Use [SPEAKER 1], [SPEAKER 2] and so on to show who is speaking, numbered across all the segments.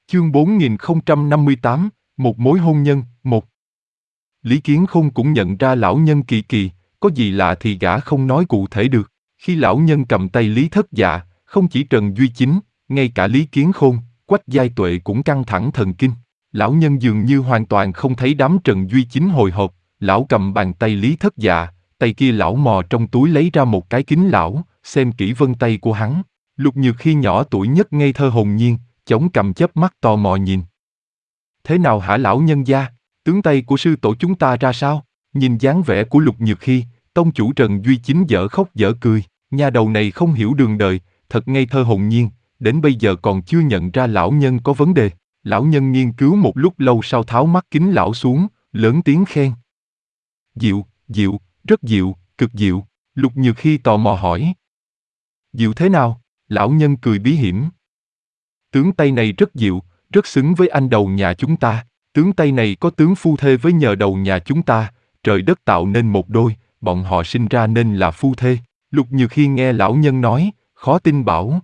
[SPEAKER 1] Chương 4058, một mối hôn nhân, một. Lý Kiến Khôn cũng nhận ra lão nhân kỳ kỳ, có gì lạ thì gã không nói cụ thể được. Khi lão nhân cầm tay Lý Thất Dạ, không chỉ Trần Duy Chính, ngay cả Lý Kiến Khôn, Quách Giai Tuệ cũng căng thẳng thần kinh. Lão nhân dường như hoàn toàn không thấy đám Trần Duy Chính hồi hộp, lão cầm bàn tay Lý Thất Dạ, tay kia lão mò trong túi lấy ra một cái kính lão, xem kỹ vân tay của hắn. Lục Nhược Khi nhỏ tuổi nhất ngây thơ hồn nhiên, chống cằm chớp mắt tò mò nhìn. Thế nào hả lão nhân gia, tướng tay của sư tổ chúng ta ra sao? Nhìn dáng vẻ của Lục Nhược Khi, tông chủ Trần Duy Chính dở khóc dở cười, nha đầu này không hiểu đường đời, thật ngây thơ hồn nhiên, đến bây giờ còn chưa nhận ra lão nhân có vấn đề. Lão nhân nghiên cứu một lúc lâu sau tháo mắt kính lão xuống, lớn tiếng khen. Diệu, diệu, rất diệu, cực diệu. Lục Nhược Khi tò mò hỏi. Diệu thế nào? Lão nhân cười bí hiểm. Tướng tay này rất diệu, rất xứng với anh đầu nhà chúng ta. Tướng tay này có tướng phu thê với nhờ đầu nhà chúng ta, trời đất tạo nên một đôi, bọn họ sinh ra nên là phu thê. Lục Nhược Khi nghe lão nhân nói, khó tin bảo.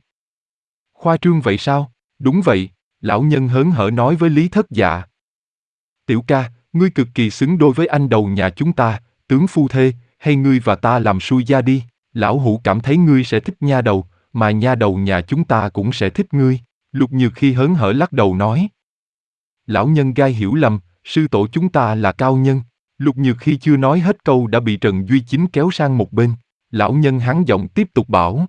[SPEAKER 1] Khoa trương vậy sao? Đúng vậy, lão nhân hớn hở nói với Lý Thất Dạ. Tiểu ca, ngươi cực kỳ xứng đôi với anh đầu nhà chúng ta, tướng phu thê, hay ngươi và ta làm xui gia đi, lão hủ cảm thấy ngươi sẽ thích nha đầu, mà nha đầu nhà chúng ta cũng sẽ thích ngươi. Lục Nhược Khi hớn hở lắc đầu nói. Lão nhân gai hiểu lầm, sư tổ chúng ta là cao nhân. Lục Nhược Khi chưa nói hết câu đã bị Trần Duy Chính kéo sang một bên. Lão nhân hắn giọng tiếp tục bảo.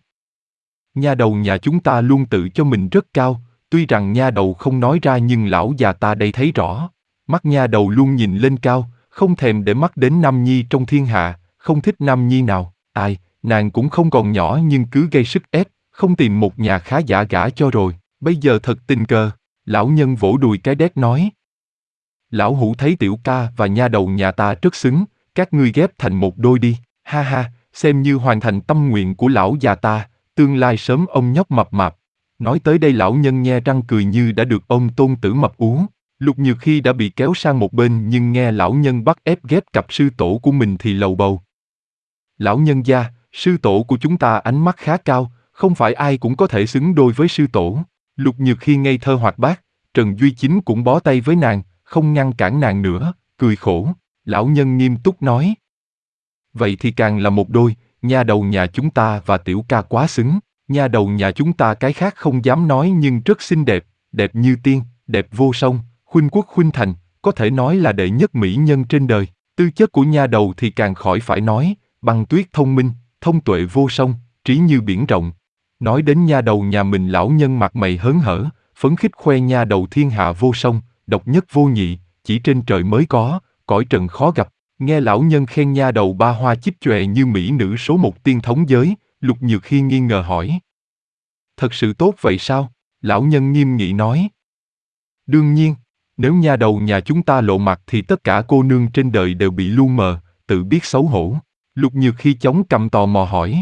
[SPEAKER 1] Nha đầu nhà chúng ta luôn tự cho mình rất cao, tuy rằng nha đầu không nói ra nhưng lão già ta đây thấy rõ. Mắt nha đầu luôn nhìn lên cao, không thèm để mắt đến nam nhi trong thiên hạ, không thích nam nhi nào. Ai, nàng cũng không còn nhỏ nhưng cứ gây sức ép, không tìm một nhà khá giả gả cho rồi. Bây giờ thật tình cờ, lão nhân vỗ đùi cái đét nói. Lão hủ thấy tiểu ca và nha đầu nhà ta rất xứng, các ngươi ghép thành một đôi đi, ha ha, xem như hoàn thành tâm nguyện của lão già ta, tương lai sớm ông nhóc mập mạp. Nói tới đây lão nhân nhe răng cười như đã được ông tôn tử mập ú. Lục Nhược Khi đã bị kéo sang một bên nhưng nghe lão nhân bắt ép ghép cặp sư tổ của mình thì lầu bầu. Lão nhân gia, sư tổ của chúng ta ánh mắt khá cao, không phải ai cũng có thể xứng đôi với sư tổ. Lục Nhược Khi ngây thơ hoạt bát, Trần Duy Chính cũng bó tay với nàng, không ngăn cản nàng nữa, cười khổ. Lão nhân nghiêm túc nói. Vậy thì càng là một đôi, nha đầu nhà chúng ta và tiểu ca quá xứng. Nha đầu nhà chúng ta cái khác không dám nói nhưng rất xinh đẹp, đẹp như tiên, đẹp vô song, khuynh quốc khuynh thành, có thể nói là đệ nhất mỹ nhân trên đời. Tư chất của nha đầu thì càng khỏi phải nói, băng tuyết thông minh, thông tuệ vô song, trí như biển rộng. Nói đến nha đầu nhà mình lão nhân mặt mày hớn hở, phấn khích khoe nha đầu thiên hạ vô song, độc nhất vô nhị, chỉ trên trời mới có, cõi trần khó gặp. Nghe lão nhân khen nha đầu ba hoa chích chòe như mỹ nữ số một tiên thống giới, Lục Nhược Khi nghi ngờ hỏi. Thật sự tốt vậy sao? Lão nhân nghiêm nghị nói. Đương nhiên, nếu nha đầu nhà chúng ta lộ mặt thì tất cả cô nương trên đời đều bị lu mờ, tự biết xấu hổ. Lục Nhược Khi chống cằm tò mò hỏi.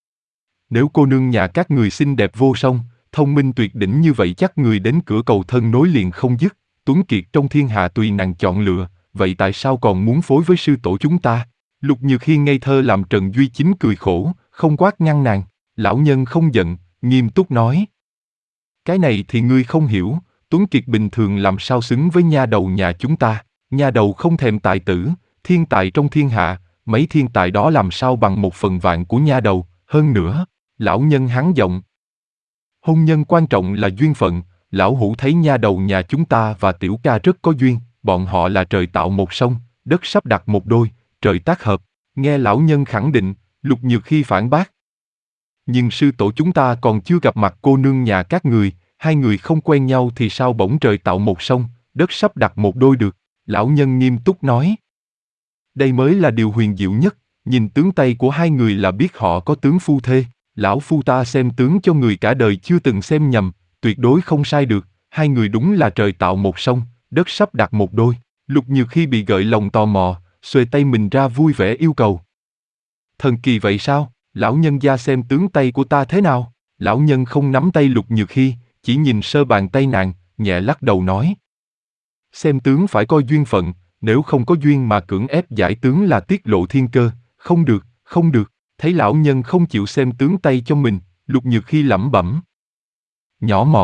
[SPEAKER 1] Nếu cô nương nhà các người xinh đẹp vô song, thông minh tuyệt đỉnh như vậy chắc người đến cửa cầu thân nối liền không dứt, tuấn kiệt trong thiên hạ tùy nàng chọn lựa, vậy tại sao còn muốn phối với sư tổ chúng ta? Lục Nhược Khi ngây thơ làm Trần Duy Chính cười khổ, không quát ngăn nàng. Lão nhân không giận, nghiêm túc nói. Cái này thì ngươi không hiểu, tuấn kiệt bình thường làm sao xứng với nha đầu nhà chúng ta, nha đầu không thèm tài tử, thiên tài trong thiên hạ, mấy thiên tài đó làm sao bằng 1/1000 của nha đầu, hơn nữa. Lão nhân hắn giọng. Hôn nhân quan trọng là duyên phận, lão hủ thấy nha đầu nhà chúng ta và tiểu ca rất có duyên, bọn họ là trời tạo một song, đất sắp đặt một đôi, trời tác hợp. Nghe lão nhân khẳng định, Lục Nhược Khi phản bác. Nhưng sư tổ chúng ta còn chưa gặp mặt cô nương nhà các người, hai người không quen nhau thì sao bỗng trời tạo một song, đất sắp đặt một đôi được, lão nhân nghiêm túc nói. Đây mới là điều huyền diệu nhất, nhìn tướng tay của hai người là biết họ có tướng phu thê. Lão phu ta xem tướng cho người cả đời chưa từng xem nhầm, tuyệt đối không sai được, hai người đúng là trời tạo một song, đất sắp đặt một đôi. Lục Nhược Khi bị gợi lòng tò mò, xuề tay mình ra vui vẻ yêu cầu. Thần kỳ vậy sao? Lão nhân gia xem tướng tay của ta thế nào? Lão nhân không nắm tay Lục Nhược Khi, chỉ nhìn sơ bàn tay nàng, nhẹ lắc đầu nói. Xem tướng phải coi duyên phận, nếu không có duyên mà cưỡng ép giải tướng là tiết lộ thiên cơ, không được, không được. Thấy lão nhân không chịu xem tướng tay cho mình, Lục Nhược Khi lẩm bẩm. Nhỏ mọn,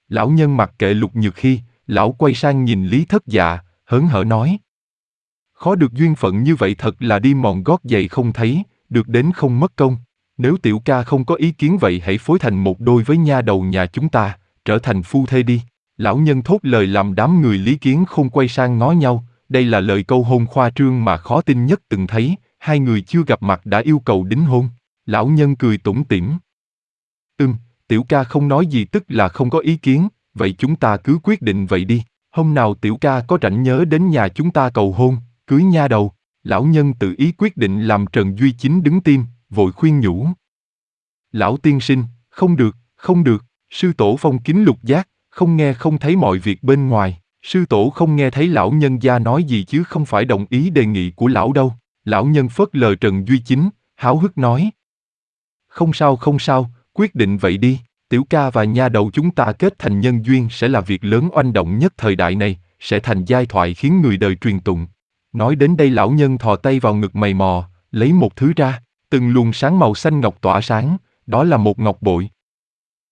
[SPEAKER 1] Lão nhân mặc kệ Lục Nhược Hy, lão quay sang nhìn Lý Thất Dạ, hớn hở nói. Khó được duyên phận như vậy thật là đi mòn gót giày không thấy, được đến không mất công. Nếu tiểu ca không có ý kiến vậy hãy phối thành một đôi với nha đầu nhà chúng ta, trở thành phu thê đi. Lão nhân thốt lời làm đám người Lý Kiến Khôn quay sang ngó nhau, đây là lời câu hôn khoa trương mà khó tin nhất từng thấy, hai người chưa gặp mặt đã yêu cầu đính hôn. Lão nhân cười tủm tỉm. Tiểu ca không nói gì tức là không có ý kiến, vậy chúng ta cứ quyết định vậy đi. Hôm nào tiểu ca có rảnh nhớ đến nhà chúng ta cầu hôn, cưới nha đầu. Lão nhân tự ý quyết định làm Trần Duy Chính đứng tim, vội khuyên nhủ. Lão tiên sinh, không được, sư tổ phong kín lục giác, không nghe không thấy mọi việc bên ngoài. Sư tổ không nghe thấy lão nhân gia nói gì chứ không phải đồng ý đề nghị của lão đâu. Lão nhân phớt lờ Trần Duy Chính, háo hức nói. Không sao, quyết định vậy đi. Tiểu ca và nha đầu chúng ta kết thành nhân duyên sẽ là việc lớn oanh động nhất thời đại này, sẽ thành giai thoại khiến người đời truyền tụng. Nói đến đây lão nhân thò tay vào ngực mày mò, lấy một thứ ra, từng luồng sáng màu xanh ngọc tỏa sáng, đó là một ngọc bội.